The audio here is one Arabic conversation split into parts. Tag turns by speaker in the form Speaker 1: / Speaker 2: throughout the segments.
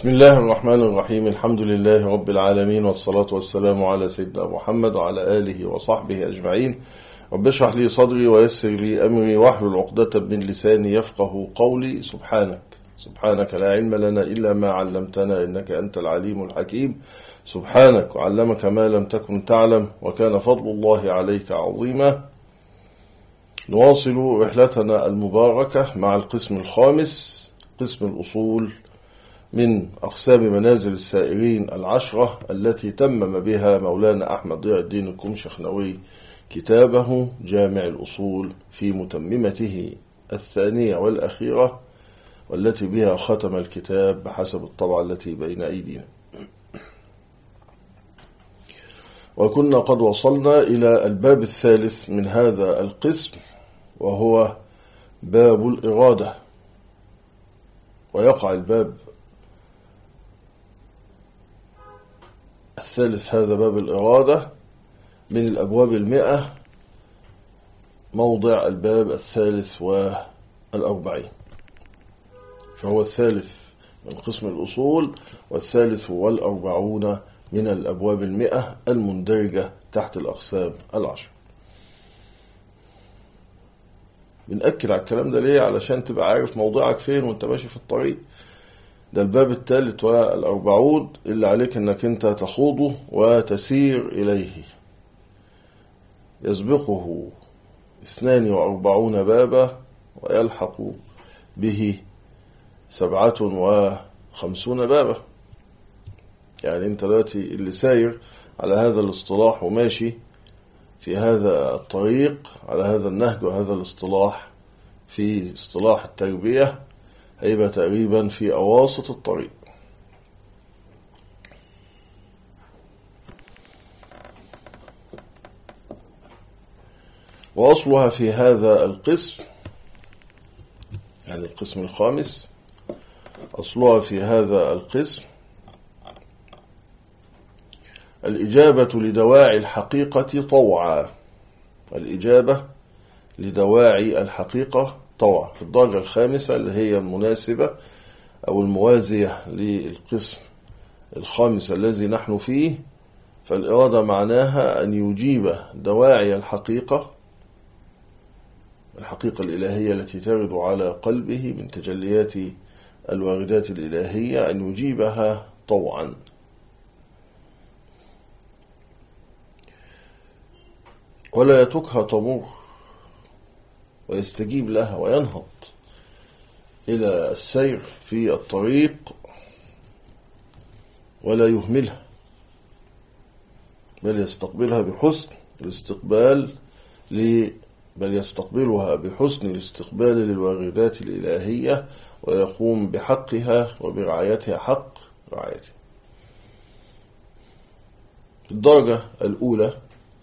Speaker 1: بسم الله الرحمن الرحيم. الحمد لله رب العالمين، والصلاة والسلام على سيدنا محمد وعلى آله وصحبه أجمعين. رب اشرح لي صدري ويسر لي أمري واحلل عقدة من لساني يفقه قولي. سبحانك لا علم لنا إلا ما علمتنا إنك أنت العليم الحكيم. سبحانك وعلمك ما لم تكن تعلم وكان فضل الله عليك عظيما. نواصل رحلتنا المباركة مع القسم الخامس، قسم الأصول من أقسام منازل السائرين العشرة التي تمم بها مولانا أحمد ضياء الدين الكمشخنوي كتابه جامع الأصول في متممته الثانية والأخيرة، والتي بها ختم الكتاب بحسب الطبعة التي بين أيدينا. وكنا قد وصلنا إلى الباب الثالث من هذا القسم، وهو باب الإرادة. ويقع الباب الثالث، هذا باب الإرادة، من الأبواب 100 موضع الباب 43، فهو الثالث من قسم الأصول، والثالث والأربعون من الأبواب 100 المندرجة تحت الأقسام 10. بنأكد على الكلام ده ليه؟ علشان تبقى عارف موضعك فين وانت ماشي في الطريق. ده الباب الثالث والأربعون اللي عليك انك انت تخوضه وتسير إليه. يسبقه 42 بابا ويلحق به 57 بابا. يعني انت دلوقتي اللي ساير على هذا الاصطلاح وماشي في هذا الطريق على هذا النهج وهذا الاصطلاح في اصطلاح التربية، هيبقى تقريبا في أواسط الطريق. وأصلها في هذا القسم، يعني القسم الخامس، أصلها في هذا القسم الإجابة لدواعي الحقيقة طوعا. الإجابة لدواعي الحقيقة طوعا في الدرجة الخامسة، اللي هي المناسبة أو الموازية للقسم الخامس الذي نحن فيه. فالإرادة معناها أن يجيب دواعي الحقيقة الإلهية التي ترد على قلبه من تجليات الواردات الإلهية، أن يجيبها طوعا. ولا يتركها تمر، ويستجيب لها وينهض إلى السير في الطريق ولا يهملها، بل يستقبلها بحسن الاستقبال بل يستقبلها بحسن الاستقبال للواردات الإلهية، ويقوم بحقها وبرعايتها حق رعايتها. الدرجة الأولى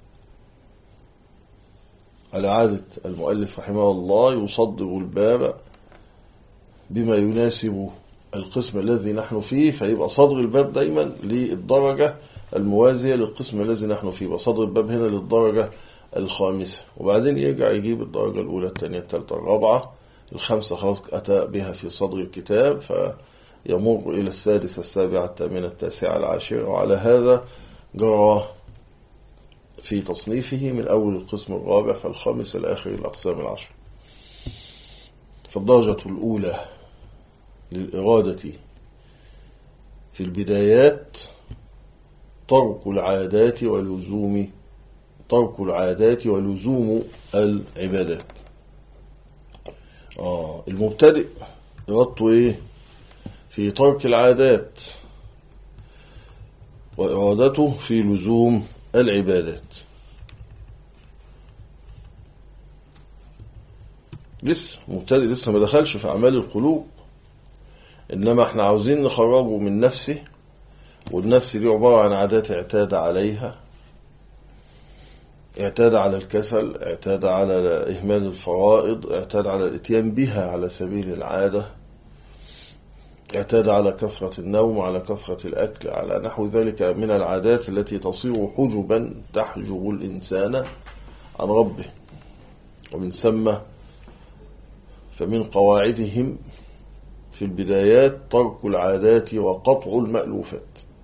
Speaker 1: على عادة المؤلف رحمه الله يصدر الباب بما يناسب القسم الذي نحن فيه، فيبقى صدر الباب دايما للدرجة الموازية للقسم الذي نحن فيه. بصدر الباب هنا للدرجة الخامسة، وبعدين يرجع يجيب الدرجة الأولى الثانية الثالثة الرابعة الخامسة، خلاص أتى بها في صدر الكتاب، فيمر إلى السادسة السابعة الثامنة التاسعة العاشرة. وعلى هذا جرى في تصنيفه من أول القسم الرابع فالخامس الآخر الأقسام 10. فالدرجة الأولى للإرادة في البدايات ترك العادات ولزوم العبادات. المبتدئ إرادته إيه؟ في ترك العادات، وإرادته في لزوم العبادات. مبتدئ لسه ما دخلش في أعمال القلوب، إنما احنا عاوزين نخرجه من نفسه، والنفس دي عبارة عن عادات اعتاد عليها، اعتاد على الكسل، اعتاد على إهمال الفرائض، اعتاد على الاتيان بها على سبيل العادة، اعتاد على كثرة النوم، على كثرة الأكل، على نحو ذلك من العادات التي تصير حجبا تحجب الإنسان عن ربه. ومن ثم فمن قواعدهم في البدايات ترك العادات وقطع المألوفات.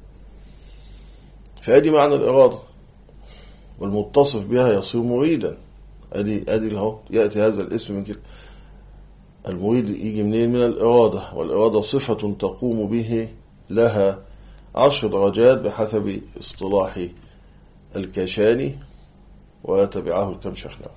Speaker 1: فأدي معنى الإرادة، والمتصف بها يصير مريدا. أدي له يأتي هذا الاسم من كده. المريد يجي منين؟ من الإرادة، والإرادة صفة تقوم به لها 10 درجات بحسب اصطلاح الكاشاني وتبعه الكمشخناوي.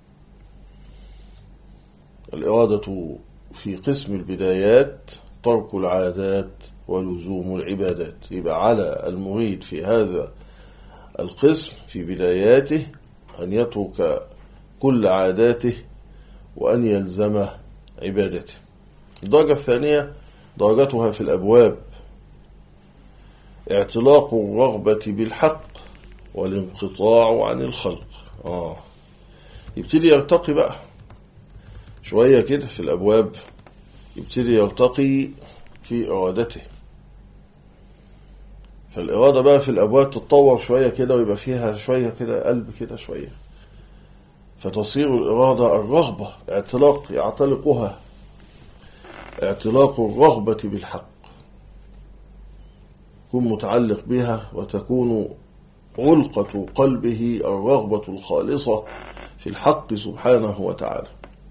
Speaker 1: الإرادة في قسم البدايات ترك العادات ولزوم العبادات. يبقى على المريد في هذا القسم في بداياته أن يترك كل عاداته وأن يلزم عبادته. الدرجة الثانية درجتها في الأبواب، اعتلاق الرغبة بالحق والانقطاع عن الخلق. يبتدي يرتقي بقى شوية كده في الأبواب، يبتدي يرتقي في إرادته. فالإرادة بقى في الأبواب تتطور شوية كده، ويبقى فيها شوية كده قلب كده شوية، فتصير الإرادة الرغبة، يعتلقها اعتلاق الرغبة بالحق، يكون متعلق بها، وتكون علقة قلبه الرغبة الخالصة في الحق سبحانه وتعالى.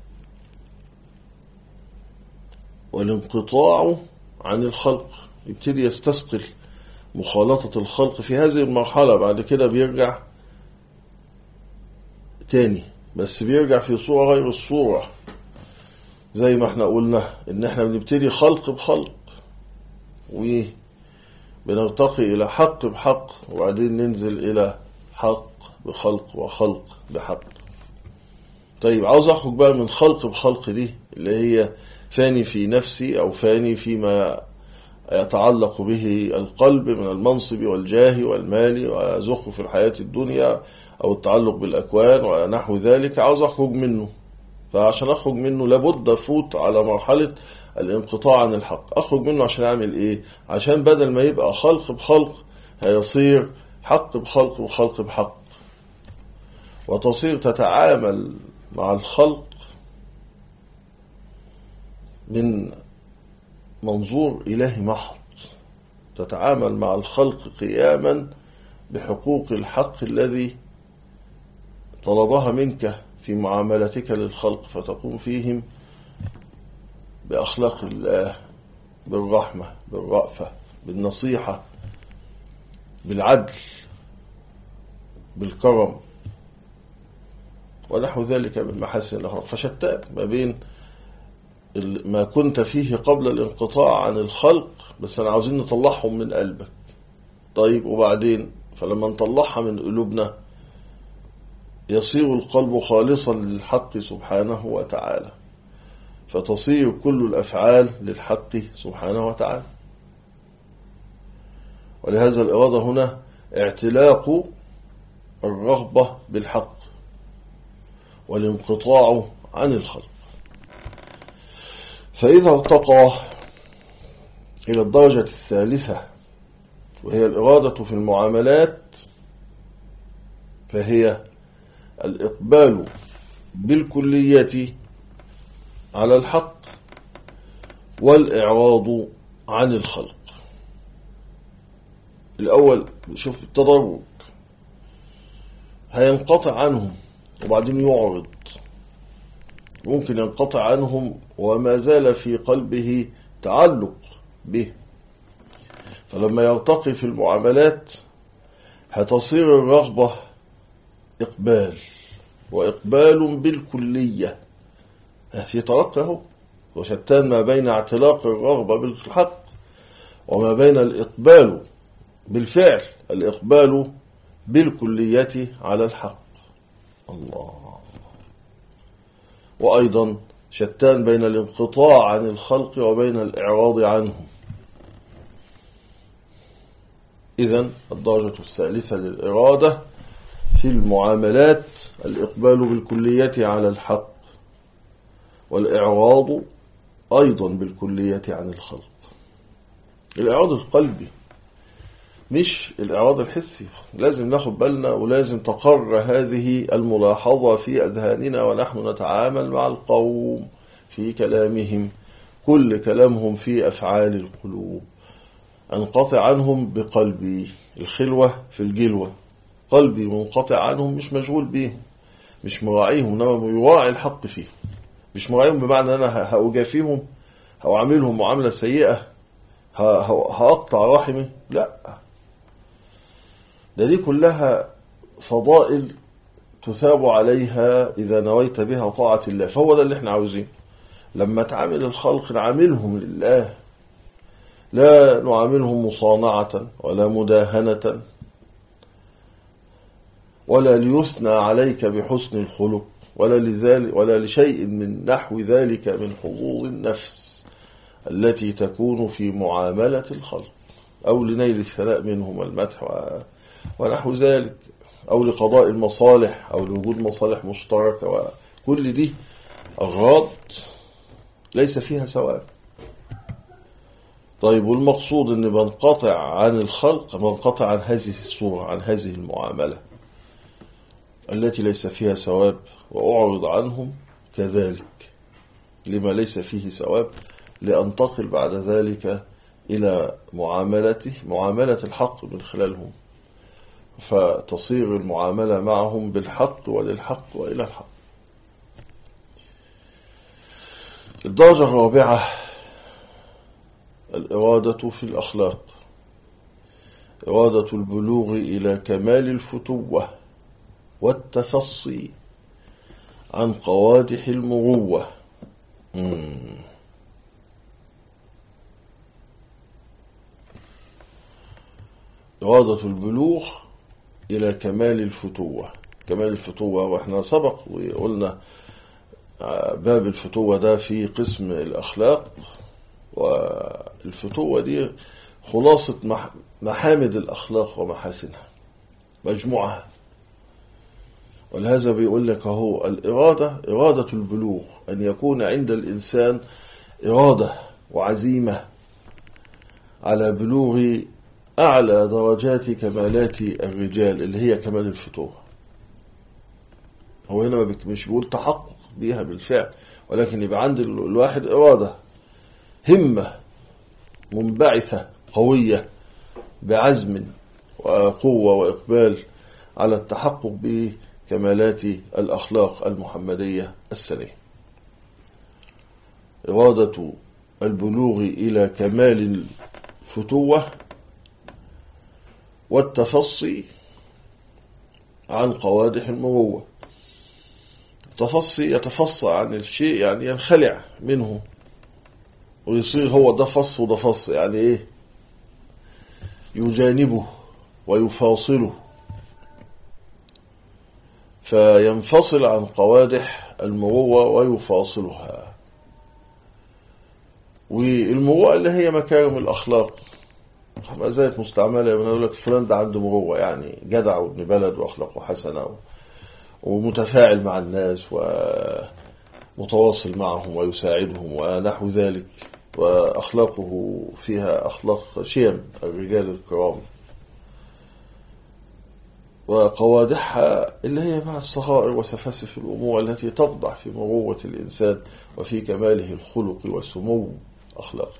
Speaker 1: والانقطاع عن الخلق، يبتدي يستثقل مخالطة الخلق في هذه المرحلة. بعد كده بيرجع تاني، بس بيرجع في صورة غير الصورة، زي ما احنا قلنا ان احنا بنبتدي خلق بخلق، وبنرتقي الى حق بحق، وبعدين ننزل الى حق بخلق وخلق بحق. طيب عاوز اخرج بقى من خلق بخلق دي، اللي هي فاني في نفسي او فاني فيما يتعلق به القلب من المنصب والجاه والمال وزخرف الحياة الدنيا أو التعلق بالأكوان ونحو ذلك. عاوز أخرج منه، فعشان أخرج منه لابد أفوت على مرحلة الانقطاع عن الحق. أخرج منه عشان أعمل إيه؟ عشان بدل ما يبقى خلق بخلق هيصير حق بخلق وخلق بحق، وتصير تتعامل مع الخلق من منظور إلهي محض، تتعامل مع الخلق قياما بحقوق الحق الذي طلبها منك في معاملتك للخلق، فتقوم فيهم بأخلاق الله، بالرحمة، بالرأفة، بالنصيحة، بالعدل، بالكرم ونحو ذلك من محاسن الأخلاق. فشتان ما بين ما كنت فيه قبل الانقطاع عن الخلق، بس أنا عاوزين نطلعهم من قلبك. طيب وبعدين؟ فلما نطلعها من قلوبنا يصير القلب خالصا للحق سبحانه وتعالى، فتصير كل الأفعال للحق سبحانه وتعالى. ولهذا الإرادة هنا اعتلاق الرغبة بالحق والانقطاع عن الخلق. فإذا ارتقى إلى الدرجة الثالثة وهي الإرادة في المعاملات، فهي الإقبال بالكلية على الحق والإعراض عن الخلق. الأول شوف التدرج، هينقطع عنهم وبعدين يعرض، ممكن ينقطع عنهم وما زال في قلبه تعلق به. فلما يرتقي في المعاملات هتصير الرغبة إقبال، وإقبال بالكلية، في ترقي اهو، وشتان ما بين اعتلاق الرغبة بالحق وما بين الإقبال بالفعل، الإقبال بالكلية على الحق. الله. وأيضا شتان بين الانقطاع عن الخلق وبين الإعراض عنهم. إذن الدرجة الثالثة للإرادة في المعاملات الإقبال بالكلية على الحق والإعراض أيضا بالكلية عن الخلق. الإعراض القلبي مش الإعراض الحسي، لازم ناخد بالنا ولازم تقر هذه الملاحظة في أذهاننا ونحن نتعامل مع القوم في كلامهم كل كلامهم في أفعال القلوب. أنقطع عنهم بقلبي، الخلوة في الجلوة، قلبي منقطع عنهم، مش مشغول بيهم، مش مراعيهم، إنما يراعي الحق فيهم. مش مراعيهم بمعنى أنا هأجافيهم أو أعملهم معاملة سيئة، هأقطع رحمي، لا، دي كلها فضائل تثاب عليها إذا نويت بها طاعة الله. فهو ده اللي احنا عاوزين لما تعامل الخلق، نعاملهم لله، لا نعاملهم مصانعة ولا مداهنة ولا ليثنى عليك بحسن الخلق ولا لشيء من نحو ذلك من حظوظ النفس التي تكون في معاملة الخلق، أو لنيل الثناء منهم والمدح ونحو ذلك، أو لقضاء المصالح، أو لوجود مصالح مشتركة، وكل دي أغراض ليس فيها ثواب. طيب، والمقصود أن بنقطع عن الخلق، بنقطع عن هذه الصورة، عن هذه المعاملة التي ليس فيها ثواب، وأعرض عنهم كذلك لما ليس فيه ثواب، لأنتقل بعد ذلك إلى معاملة الحق من خلالهم، فتصير المعاملة معهم بالحق وللحق وإلى الحق. الدرجة الرابعة الإرادة في الأخلاق، إرادة البلوغ إلى كمال الفتوة والتفصي عن قوادح المروة. إرادة البلوغ إلى كمال الفتوة. كمال الفتوة، وإحنا سبق وقلنا باب الفتوة ده في قسم الأخلاق، والفتوة دي خلاصة محامد الأخلاق ومحاسنها، مجموعها. ولهذا بيقول لك اهو إرادة البلوغ، أن يكون عند الإنسان إرادة وعزيمة على بلوغ أعلى درجات كمالات الرجال اللي هي كمال الفتوة. هو هنا مش بيقول تحقق بيها بالفعل، ولكن يبقى عند الواحد إرادة، همة منبعثة قوية بعزم وقوة وإقبال على التحقق بكمالات الأخلاق المحمدية السنية. إرادة البلوغ إلى كمال الفتوة والتفصي عن قوادح المروة. التفصي يتفصى عن الشيء، يعني ينخلع منه ويصير هو ده فص وده فص، يعني ايه؟ يجانبه ويفاصله، فينفصل عن قوادح المروة ويفاصلها. والمروءة اللي هي مكارم الأخلاق، ما زالت مستعملة، يقول لك فلان ده عنده مروءة، يعني جدع وابن بلد وأخلاقه حسنة ومتفاعل مع الناس ومتواصل معهم ويساعدهم ونحو ذلك، وأخلاقه فيها أخلاق شيم الرجال الكرام. وقوادحها اللي هي مع الصغائر وسفاسف الأمور التي تقضع في مروة الإنسان وفي كماله الخلق وسمو أخلاقه.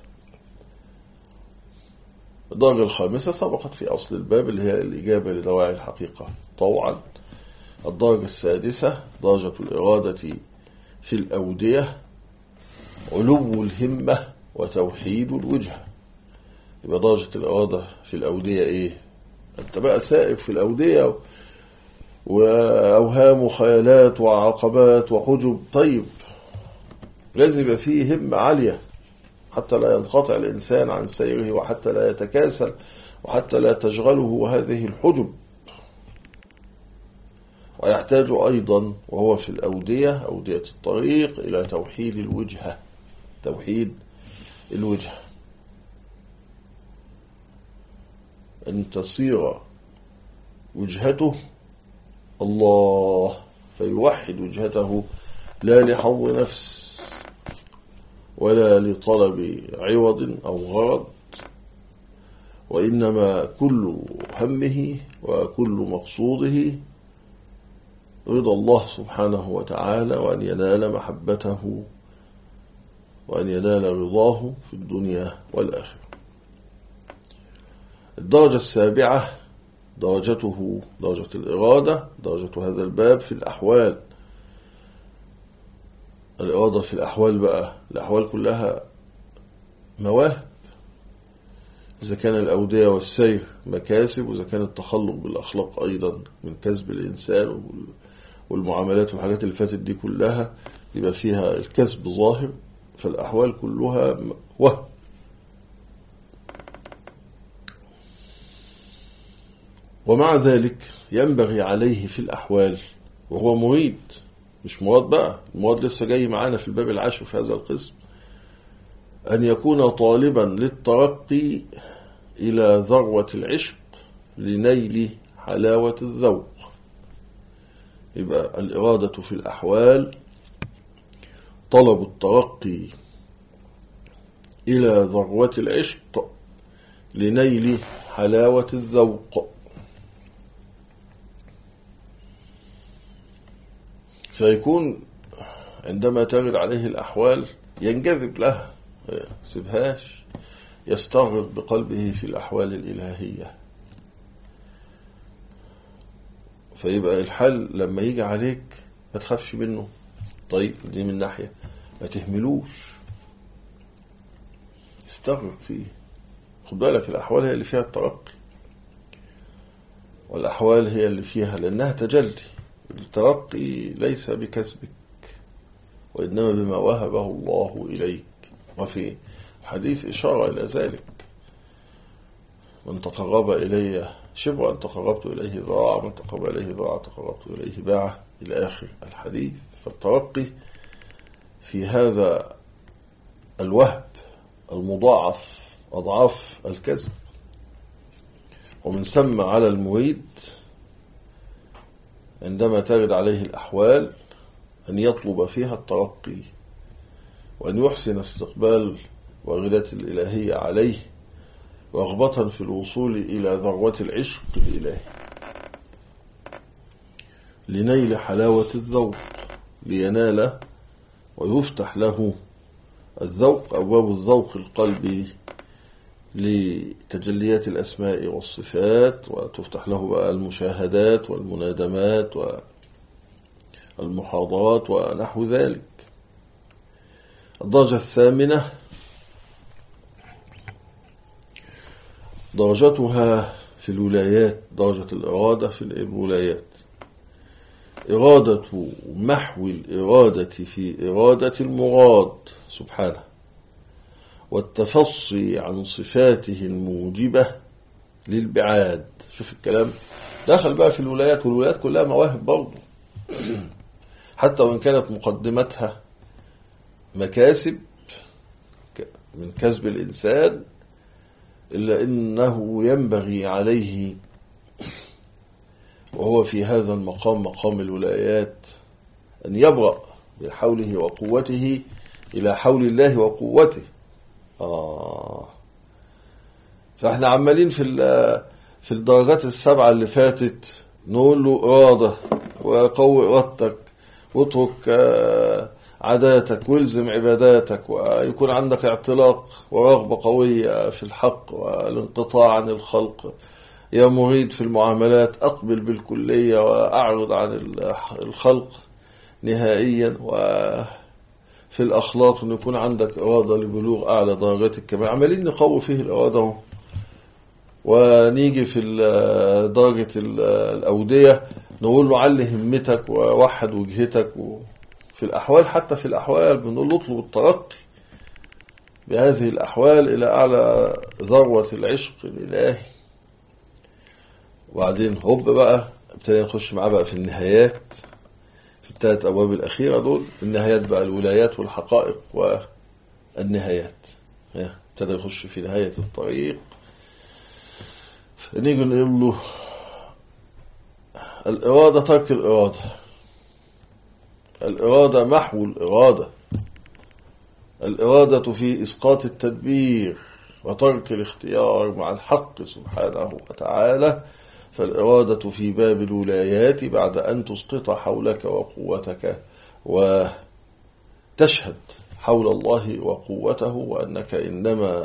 Speaker 1: الدرجة الخامسة سبقت في أصل الباب، اللي هي الإجابة لدواعي الحقيقة طوعا. الدرجة السادسة درجة الإرادة في الأودية، علو الهمة وتوحيد الوجهة. يبقى درجة الإرادة في الأودية إيه؟ أنت بقى سائر في الأودية وأوهام وخيالات وعقبات وحجب، طيب لازم يبقى فيه همة عالية حتى لا ينقطع الإنسان عن سيره، وحتى لا يتكاسل، وحتى لا تشغله هذه الحجب. ويحتاج أيضا وهو في الأودية، أودية الطريق، إلى توحيد الوجهة. توحيد الوجهة، أن تصير وجهته الله، فيوحد وجهته لا لحظ نفس ولا لطلب عوض أو غرض، وإنما كل همه وكل مقصوده رضا الله سبحانه وتعالى، وأن ينال محبته وأن ينال رضاه في الدنيا والآخرة. الدرجة السابعة درجة الإرادة، درجة هذا الباب في الأحوال. الإرادة في الأحوال بقى، الأحوال كلها مواهب، إذا كان الأودية والسير مكاسب، وإذا كان التخلق بالأخلاق أيضا من كسب الإنسان، والمعاملات والحاجات اللي فاتت دي كلها يبقى فيها الكسب ظاهر، فالأحوال كلها وهم. ومع ذلك ينبغي عليه في الأحوال، وهو مريد، مش مراد بقى، المراد لسه جاي معانا في الباب العاشر في هذا القسم، أن يكون طالبا للترقي إلى ذروة العشق لنيل حلاوة الذوق. يبقى الإرادة في الأحوال طلب الترقي إلى ذروة العشق لنيل حلاوة الذوق، فيكون عندما ترد عليه الأحوال ينجذب لها، سيبهاش، يستغرق بقلبه في الأحوال الإلهية. فيبقى الحال لما يجي عليك ما تخافش منه، طيب دي من ناحية، ما تهملوش، استغرق فيه. خد بالك الأحوال هي اللي فيها الترقي، والأحوال هي اللي فيها، لأنها تجلي. الترقي ليس بكسبك، وإنما بما وهبه الله إليك. وفي الحديث إشارة إلى ذلك: من تقرب إلي شبرا تقربت إليه ذراعا، من تقرب إليه ذراعا تقربت إليه باعا، إلى آخر الحديث. فالترقي في هذا الوهب المضاعف أضعاف الكسب، ومن ثم على المريد عندما ترد عليه الأحوال أن يطلب فيها الترقي، وأن يحسن استقبال واردات الإلهية عليه، رغبة في الوصول إلى ذروة العشق الإلهي لنيل حلاوة الذوق، لينال ويفتح له الذوق، أبواب الذوق القلبي لتجليات الأسماء والصفات، وتفتح له بقى المشاهدات والمنادمات والمحاضرات ونحو ذلك. الدرجة الثامنة درجتها في الولايات، درجة الإرادة في الولايات، إرادة محو الإرادة في إرادة المراد سبحانه، والتفصي عن صفاته الموجبة للبعاد. شوف الكلام دخل بقى في الولايات، والولايات كلها مواهب برضه، حتى وإن كانت مقدمتها مكاسب من كسب الإنسان، إلا إنه ينبغي عليه وهو في هذا المقام، مقام الولايات، أن يبرأ بحوله وقوته إلى حول الله وقوته. فإحنا عمالين في الدرجات السبعة اللي فاتت نقول له إرادة، وقوي إرادتك، واترك عاداتك، والزم عباداتك، ويكون عندك اعتلاق ورغبة قوية في الحق والانقطاع عن الخلق. يا مريد في المعاملات أقبل بالكلية وأعرض عن الخلق نهائيا. وفي الأخلاق أن يكون عندك إرادة لبلوغ أعلى درجات الكمال. عمالين نقوي فيه الإرادة. ونيجي في درجة الأودية نقول له علي همتك ووحد وجهتك. وفي الأحوال، حتى في الأحوال بنقول له اطلب الترقي بهذه الأحوال إلى أعلى ذروة العشق الإلهي. وبعدين هوب بقى ابتدينا نخش معاه بقى في النهايات، في الثلاث أبواب الأخيرة دول، النهايات بقى الولايات والحقائق والنهايات. ابتدى يخش في نهاية الطريق. فنيجي نقول له الإرادة ترك الإرادة، الإرادة محو الإرادة، الإرادة في إسقاط التدبير وترك الاختيار مع الحق سبحانه وتعالى. فالإرادة في باب الولايات بعد أن تسقط حولك وقوتك وتشهد حول الله وقوته، وأنك إنما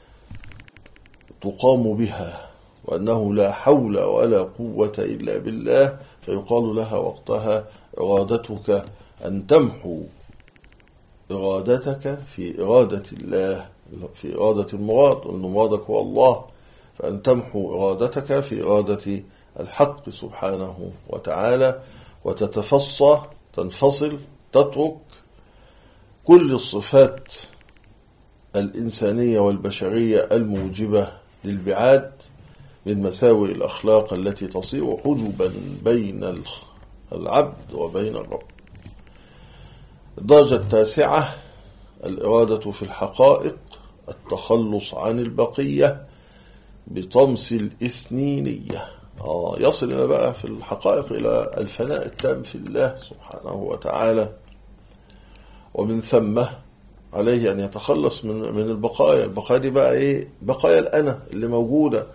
Speaker 1: تقام بها، وأنه لا حول ولا قوة إلا بالله، فيقال لها وقتها إرادتك أن تمحو إرادتك في إرادة الله، في إرادة المراد، وأن مرادك هو الله، فأن تمحو إرادتك في إرادة الحق سبحانه وتعالى، وتتفصى تنفصل تترك كل الصفات الإنسانية والبشرية الموجبة للبعاد من مساوئ الأخلاق التي تصير حجبا بين العبد وبين الرب. الدرجة التاسعة الإرادة في الحقائق، التخلص عن البقية بطمس الإثنينية. يصل إلى بقى في الحقائق إلى الفناء التام في الله سبحانه وتعالى، ومن ثم عليه أن يتخلص من البقايا. البقايا دي بقى إيه؟ بقايا الأنا اللي موجودة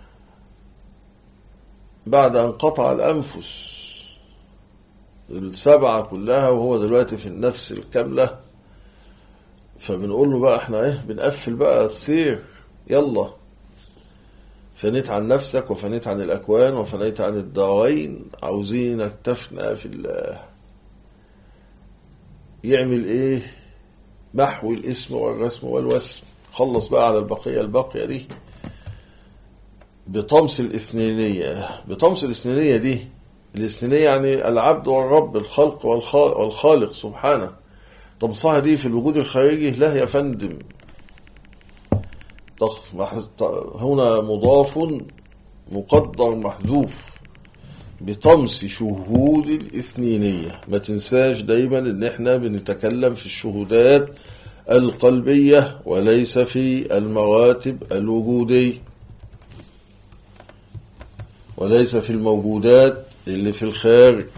Speaker 1: بعد أن قطع الأنفس السبعة كلها، وهو دلوقتي في النفس الكاملة. فبنقول له بقى احنا ايه؟ بنقفل بقى السير، يلا فنيت عن نفسك وفنيت عن الأكوان وفنيت عن الدارين، عاوزينك تفنى في الله. يعمل ايه؟ محو الاسم والرسم والوسم. خلص بقى على البقية الباقية دي بطمس الإثنينية. بطمس الإثنينية دي، الإثنينية يعني العبد والرب، الخلق والخالق سبحانه. طمسها دي في الوجود الخارجي؟ لا يا فندم، هنا مضاف مقدر محذوف بطمس شهود الإثنينية. ما تنساش دايما ان احنا بنتكلم في الشهودات القلبية وليس في المراتب الوجودية، وليس في الموجودات اللي في الخارج،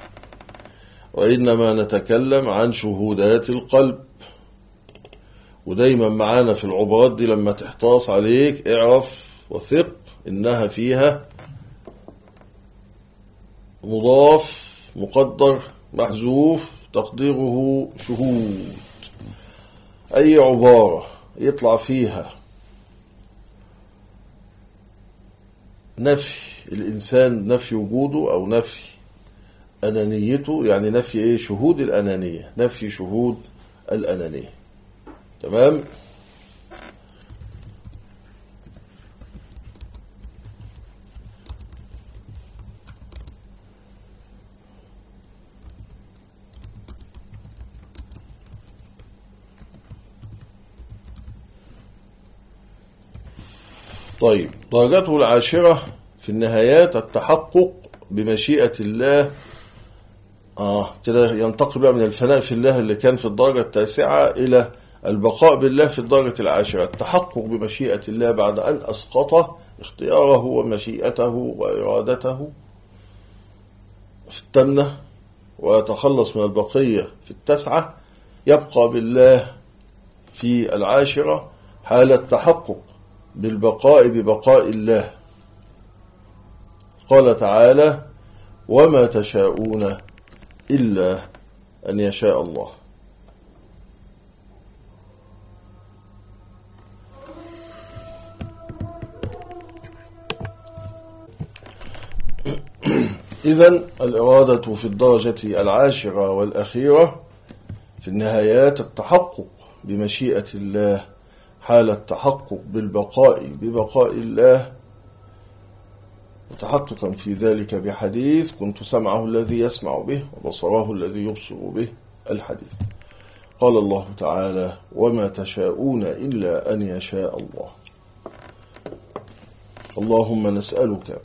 Speaker 1: وإنما نتكلم عن شهودات القلب. ودايما معانا في العبارات دي لما تحتاص عليك اعرف وثق إنها فيها مضاف مقدر محذوف تقديره شهود. أي عبارة يطلع فيها نفي الإنسان، نفي وجوده أو نفي أنانيته، يعني نفي إيه؟ شهود الأنانية، نفي شهود الأنانية. تمام؟ طيب، درجته العاشرة في النهايات التحقق بمشيئة الله. كده ينتقل بقى من الفناء في الله اللي كان في الدرجة التاسعة إلى البقاء بالله في الدرجة العاشرة. التحقق بمشيئة الله بعد أن أسقط اختياره ومشيئته وإرادته في التامنة ويتخلص من البقية في التاسعة، يبقى بالله في العاشرة حال التحقق بالبقاء ببقاء الله. قال تعالى: وما تشاءون إلا أن يشاء الله. إذن الإرادة في الدرجة العاشرة والأخيرة في النهايات التحقق بمشيئة الله حال التحقق بالبقاء ببقاء الله، متحققا في ذلك بحديث: كنت سمعه الذي يسمع به وبصره الذي يبصر به، الحديث. قال الله تعالى: وما تشاءون إلا أن يشاء الله. اللهم نسألك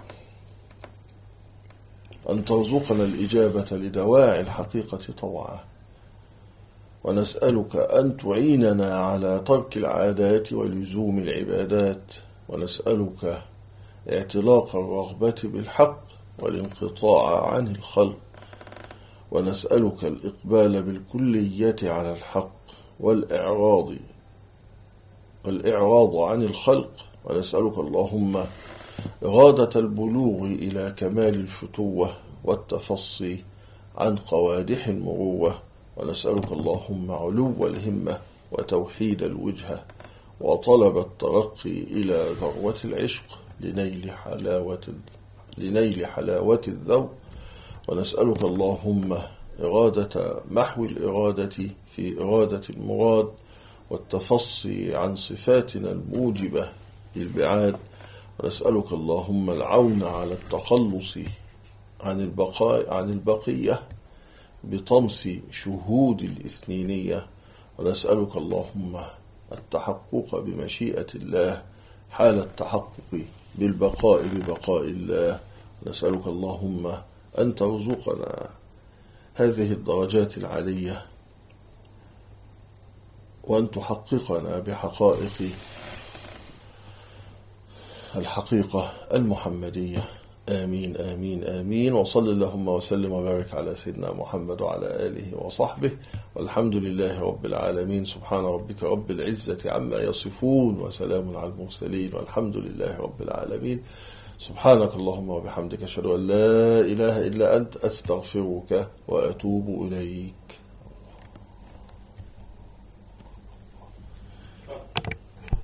Speaker 1: أن ترزقنا الإجابة لدواعي الحقيقة طوعا، ونسألك أن تعيننا على ترك العادات ولزوم العبادات، ونسألك اعتلاق الرغبة بالحق والانقطاع عن الخلق، ونسألك الإقبال بالكلية على الحق والإعراض عن الخلق، ونسألك اللهم إرادة البلوغ إلى كمال الفتوة والتفصي عن قوادح المروة، ونسألك اللهم علو الهمة وتوحيد الوجهة وطلب الترقي إلى ذروة العشق لنيل حلاوة الذوق. ونسألك اللهم إرادة محو الإرادة في إرادة المراد والتفصي عن صفاتنا الموجبة للبعاد. ونسألك اللهم العون على التخلص عن البقية بطمس شهود الإثنينية. ونسألك اللهم التحقق بمشيئة الله حال التحقق بالبقاء ببقاء الله. نسألك اللهم أن ترزقنا هذه الدرجات العالية وأن تحققنا بحقائق الحقيقة المحمدية. آمين آمين آمين. وصل اللهم وسلم وبارك على سيدنا محمد وعلى آله وصحبه، والحمد لله رب العالمين. سبحان ربك رب العزة عما يصفون وسلام على المرسلين والحمد لله رب العالمين. سبحانك اللهم وبحمدك أشهد أن لا إله إلا أنت أستغفرك وأتوب إليك.